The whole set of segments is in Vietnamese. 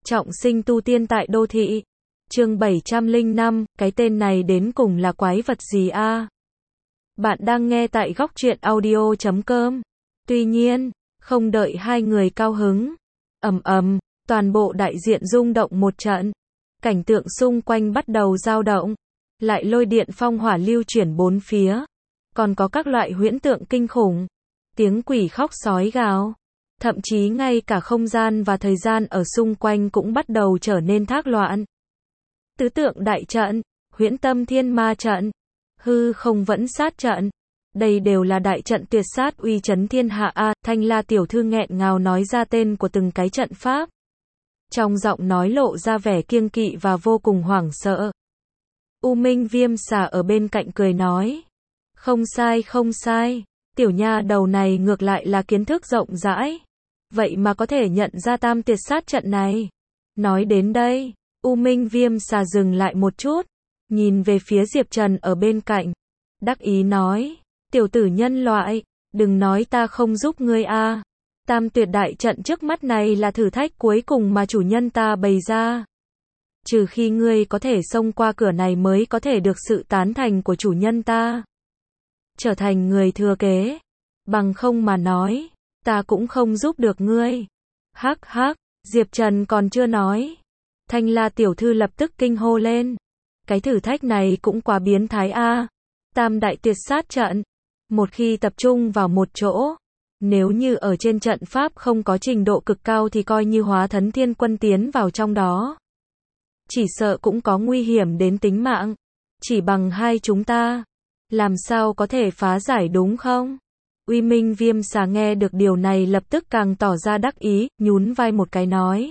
Trọng sinh tu tiên tại đô thị. Chương 705, cái tên này đến cùng là quái vật gì a? Bạn đang nghe tại góc truyện audio.com. Tuy nhiên, không đợi hai người cao hứng, ầm ầm, toàn bộ đại diện rung động một trận. Cảnh tượng xung quanh bắt đầu dao động, lại lôi điện phong hỏa lưu chuyển bốn phía, còn có các loại huyễn tượng kinh khủng, tiếng quỷ khóc sói gào. Thậm chí ngay cả không gian và thời gian ở xung quanh cũng bắt đầu trở nên thác loạn. Tứ tượng đại trận, huyễn tâm thiên ma trận, hư không vẫn sát trận. Đây đều là đại trận tuyệt sát uy chấn thiên hạ a. Thanh La tiểu thư nghẹn ngào nói ra tên của từng cái trận pháp. Trong giọng nói lộ ra vẻ kiêng kỵ và vô cùng hoảng sợ. U Minh Viêm Xà ở bên cạnh cười nói. Không sai không sai, tiểu nha đầu này ngược lại là kiến thức rộng rãi. Vậy mà có thể nhận ra tam tuyệt sát trận này. Nói đến đây, U Minh Viêm Xà dừng lại một chút, nhìn về phía Diệp Trần ở bên cạnh, đắc ý nói, tiểu tử nhân loại, đừng nói ta không giúp ngươi a. Tam tuyệt đại trận trước mắt này là thử thách cuối cùng mà chủ nhân ta bày ra. Trừ khi ngươi có thể xông qua cửa này mới có thể được sự tán thành của chủ nhân ta, trở thành người thừa kế. Bằng không mà nói, ta cũng không giúp được ngươi. Hắc hắc, Diệp Trần còn chưa nói. Thanh La tiểu thư lập tức kinh hô lên. Cái thử thách này cũng quá biến thái a. Tam đại tuyệt sát trận. Một khi tập trung vào một chỗ, nếu như ở trên trận pháp không có trình độ cực cao thì coi như hóa thần thiên quân tiến vào trong đó, chỉ sợ cũng có nguy hiểm đến tính mạng. Chỉ bằng hai chúng ta, làm sao có thể phá giải đúng không? Uy Minh Viêm Xà nghe được điều này lập tức càng tỏ ra đắc ý, nhún vai một cái nói.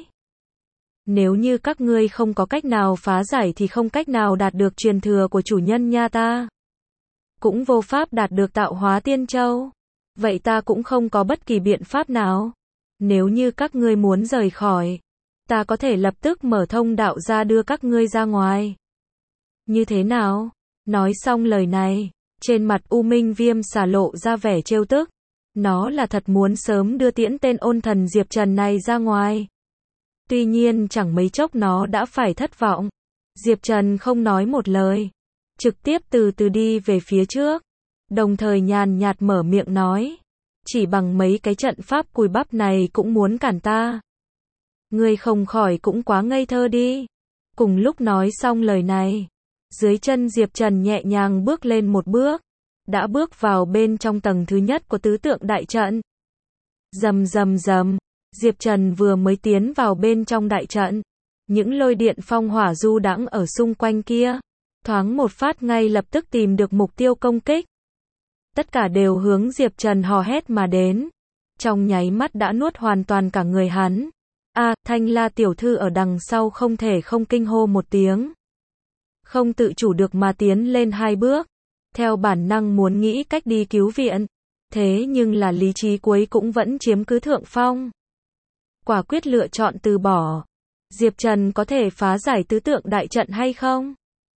Nếu như các ngươi không có cách nào phá giải thì không cách nào đạt được truyền thừa của chủ nhân nha ta. Cũng vô pháp đạt được tạo hóa tiên châu. Vậy ta cũng không có bất kỳ biện pháp nào. Nếu như các ngươi muốn rời khỏi, ta có thể lập tức mở thông đạo ra đưa các ngươi ra ngoài. Như thế nào? Nói xong lời này, trên mặt U Minh Viêm Xà lộ ra vẻ trêu tức. Nó là thật muốn sớm đưa tiễn tên ôn thần Diệp Trần này ra ngoài. Tuy nhiên chẳng mấy chốc nó đã phải thất vọng. Diệp Trần không nói một lời, trực tiếp từ từ đi về phía trước, đồng thời nhàn nhạt mở miệng nói. Chỉ bằng mấy cái trận pháp cùi bắp này cũng muốn cản ta. Ngươi không khỏi cũng quá ngây thơ đi. Cùng lúc nói xong lời này, dưới chân Diệp Trần nhẹ nhàng bước lên một bước, đã bước vào bên trong tầng thứ nhất của tứ tượng đại trận. Rầm rầm rầm, Diệp Trần vừa mới tiến vào bên trong đại trận, những lôi điện phong hỏa du đãng ở xung quanh kia, thoáng một phát ngay lập tức tìm được mục tiêu công kích. Tất cả đều hướng Diệp Trần hò hét mà đến, trong nháy mắt đã nuốt hoàn toàn cả người hắn. A, Thanh La tiểu thư ở đằng sau không thể không kinh hô một tiếng. Không tự chủ được mà tiến lên hai bước, theo bản năng muốn nghĩ cách đi cứu viện. Thế nhưng là lý trí cuối cũng vẫn chiếm cứ thượng phong. Quả quyết lựa chọn từ bỏ. Diệp Trần có thể phá giải tứ tượng đại trận hay không?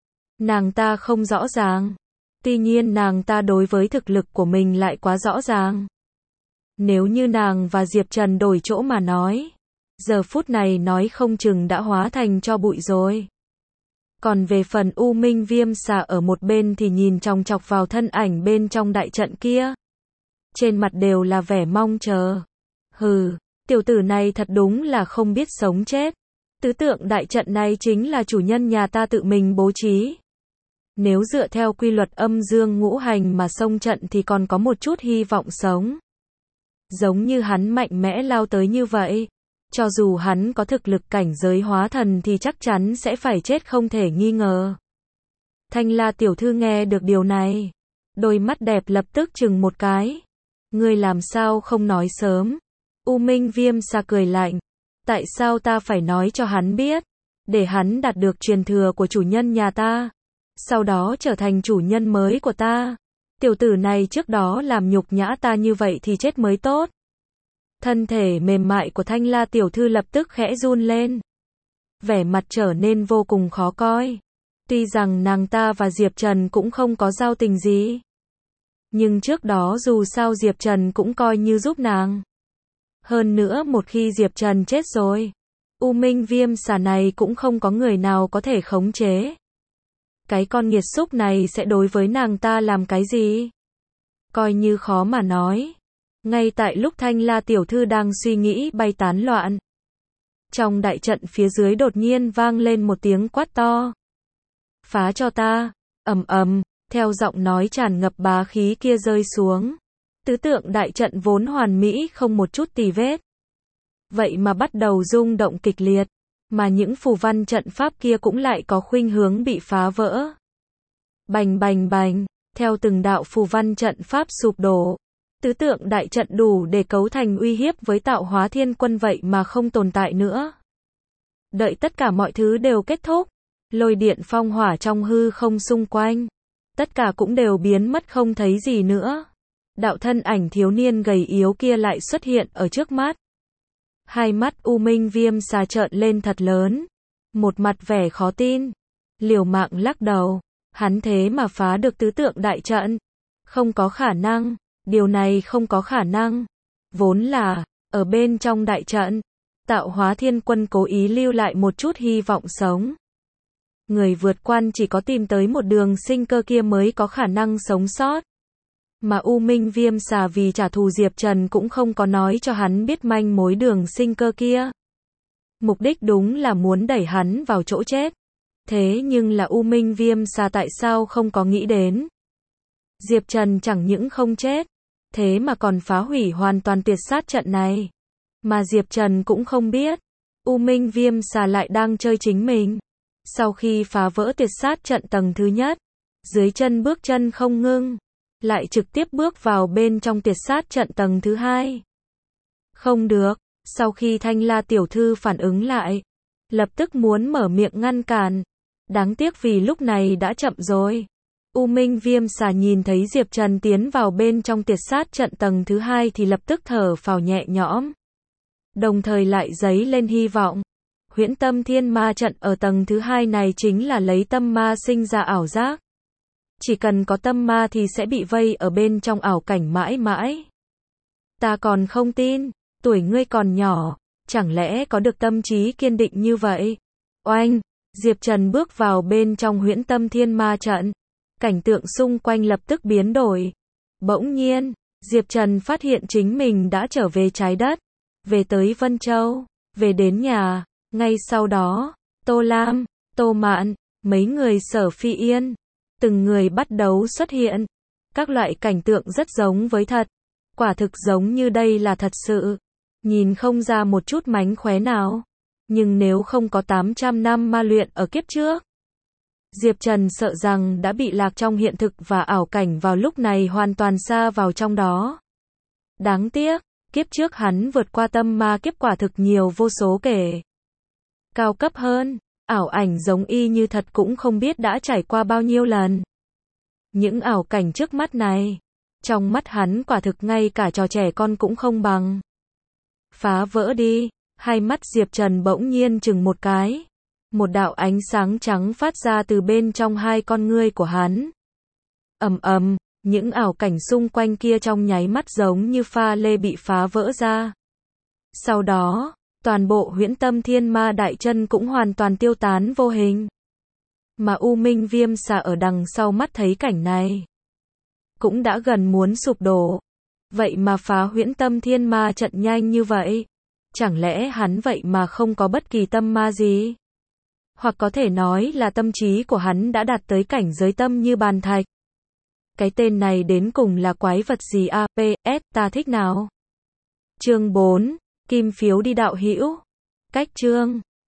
Nàng ta không rõ ràng. Tuy nhiên nàng ta đối với thực lực của mình lại quá rõ ràng. Nếu như nàng và Diệp Trần đổi chỗ mà nói, giờ phút này nói không chừng đã hóa thành tro bụi rồi. Còn về phần U Minh Viêm Xà ở một bên thì nhìn chòng chọc vào thân ảnh bên trong đại trận kia, trên mặt đều là vẻ mong chờ. Hừ, tiểu tử này thật đúng là không biết sống chết. Tứ tượng đại trận này chính là chủ nhân nhà ta tự mình bố trí. Nếu dựa theo quy luật âm dương ngũ hành mà xông trận thì còn có một chút hy vọng sống. Giống như hắn mạnh mẽ lao tới như vậy, cho dù hắn có thực lực cảnh giới hóa thần thì chắc chắn sẽ phải chết không thể nghi ngờ. Thanh La tiểu thư nghe được điều này, đôi mắt đẹp lập tức chừng một cái. Ngươi làm sao không nói sớm? U Minh Viêm Xà cười lạnh. Tại sao ta phải nói cho hắn biết? Để hắn đạt được truyền thừa của chủ nhân nhà ta, sau đó trở thành chủ nhân mới của ta. Tiểu tử này trước đó làm nhục nhã ta như vậy thì chết mới tốt. Thân thể mềm mại của Thanh La tiểu thư lập tức khẽ run lên, vẻ mặt trở nên vô cùng khó coi. Tuy rằng nàng ta và Diệp Trần cũng không có giao tình gì, nhưng trước đó dù sao Diệp Trần cũng coi như giúp nàng. Hơn nữa một khi Diệp Trần chết rồi, U Minh Viêm xà này cũng không có người nào có thể khống chế. Cái con nghiệt xúc này sẽ đối với nàng ta làm cái gì? Coi như khó mà nói. Ngay tại lúc Thanh La tiểu thư đang suy nghĩ bay tán loạn, trong đại trận phía dưới đột nhiên vang lên một tiếng quát to. Phá cho ta, ầm ầm, theo giọng nói tràn ngập bá khí kia rơi xuống. Tứ tượng đại trận vốn hoàn mỹ không một chút tì vết. Vậy mà bắt đầu rung động kịch liệt, mà những phù văn trận pháp kia cũng lại có khuynh hướng bị phá vỡ. Bành bành bành, theo từng đạo phù văn trận pháp sụp đổ. Tứ tượng đại trận đủ để cấu thành uy hiếp với Tạo Hóa Thiên Quân vậy mà không tồn tại nữa. Đợi tất cả mọi thứ đều kết thúc, lôi điện phong hỏa trong hư không xung quanh, tất cả cũng đều biến mất không thấy gì nữa. Đạo thân ảnh thiếu niên gầy yếu kia lại xuất hiện ở trước mắt. Hai mắt U Minh Viêm xà trợn lên thật lớn, một mặt vẻ khó tin, liều mạng lắc đầu, hắn thế mà phá được tứ tượng đại trận. Không có khả năng, điều này không có khả năng. Vốn là, ở bên trong đại trận, Tạo Hóa Thiên Quân cố ý lưu lại một chút hy vọng sống. Người vượt quan chỉ có tìm tới một đường sinh cơ kia mới có khả năng sống sót. Mà U Minh Viêm xà vì trả thù Diệp Trần cũng không có nói cho hắn biết manh mối đường sinh cơ kia. Mục đích đúng là muốn đẩy hắn vào chỗ chết. Thế nhưng là U Minh Viêm xà tại sao không có nghĩ đến? Diệp Trần chẳng những không chết, thế mà còn phá hủy hoàn toàn tuyệt sát trận này. Mà Diệp Trần cũng không biết, U Minh Viêm xà lại đang chơi chính mình. Sau khi phá vỡ tuyệt sát trận tầng thứ nhất, dưới chân bước chân không ngưng, lại trực tiếp bước vào bên trong tuyệt sát trận tầng thứ hai. Không được, sau khi Thanh La tiểu thư phản ứng lại, lập tức muốn mở miệng ngăn cản. Đáng tiếc vì lúc này đã chậm rồi. U Minh Viêm xà nhìn thấy Diệp Trần tiến vào bên trong tuyệt sát trận tầng thứ hai thì lập tức thở phào nhẹ nhõm. Đồng thời lại dấy lên hy vọng. Huyễn Tâm Thiên Ma trận ở tầng thứ hai này chính là lấy tâm ma sinh ra ảo giác. Chỉ cần có tâm ma thì sẽ bị vây ở bên trong ảo cảnh mãi mãi. Ta còn không tin, tuổi ngươi còn nhỏ, chẳng lẽ có được tâm trí kiên định như vậy? Oanh, Diệp Trần bước vào bên trong Huyễn Tâm Thiên Ma trận. Cảnh tượng xung quanh lập tức biến đổi. Bỗng nhiên, Diệp Trần phát hiện chính mình đã trở về trái đất, về tới Vân Châu, về đến nhà. Ngay sau đó, Tô Lam, Tô Mạn, mấy người Sở Phi Yên, từng người bắt đầu xuất hiện. Các loại cảnh tượng rất giống với thật. Quả thực giống như đây là thật sự. Nhìn không ra một chút mánh khóe nào. Nhưng nếu không có 800 năm ma luyện ở kiếp trước, Diệp Trần sợ rằng đã bị lạc trong hiện thực và ảo cảnh vào lúc này hoàn toàn xa vào trong đó. Đáng tiếc, kiếp trước hắn vượt qua tâm ma kiếp quả thực nhiều vô số kể. Cao cấp hơn, ảo ảnh giống y như thật cũng không biết đã trải qua bao nhiêu lần. Những ảo cảnh trước mắt này, trong mắt hắn quả thực ngay cả trò trẻ con cũng không bằng. Phá vỡ đi, hai mắt Diệp Trần bỗng nhiên chừng một cái. Một đạo ánh sáng trắng phát ra từ bên trong hai con ngươi của hắn. Ầm ầm, những ảo cảnh xung quanh kia trong nháy mắt giống như pha lê bị phá vỡ ra. Sau đó, toàn bộ Huyễn Tâm Thiên Ma đại chân cũng hoàn toàn tiêu tán vô hình. Mà U Minh Viêm xà ở đằng sau mắt thấy cảnh này, cũng đã gần muốn sụp đổ. Vậy mà phá Huyễn Tâm Thiên Ma trận nhanh như vậy? Chẳng lẽ hắn vậy mà không có bất kỳ tâm ma gì? Hoặc có thể nói là tâm trí của hắn đã đạt tới cảnh giới tâm như bàn thạch. Cái tên này đến cùng là quái vật gì a? PS, ta thích nào? Chương 4, kim phiếu đi đạo hữu. Cách chương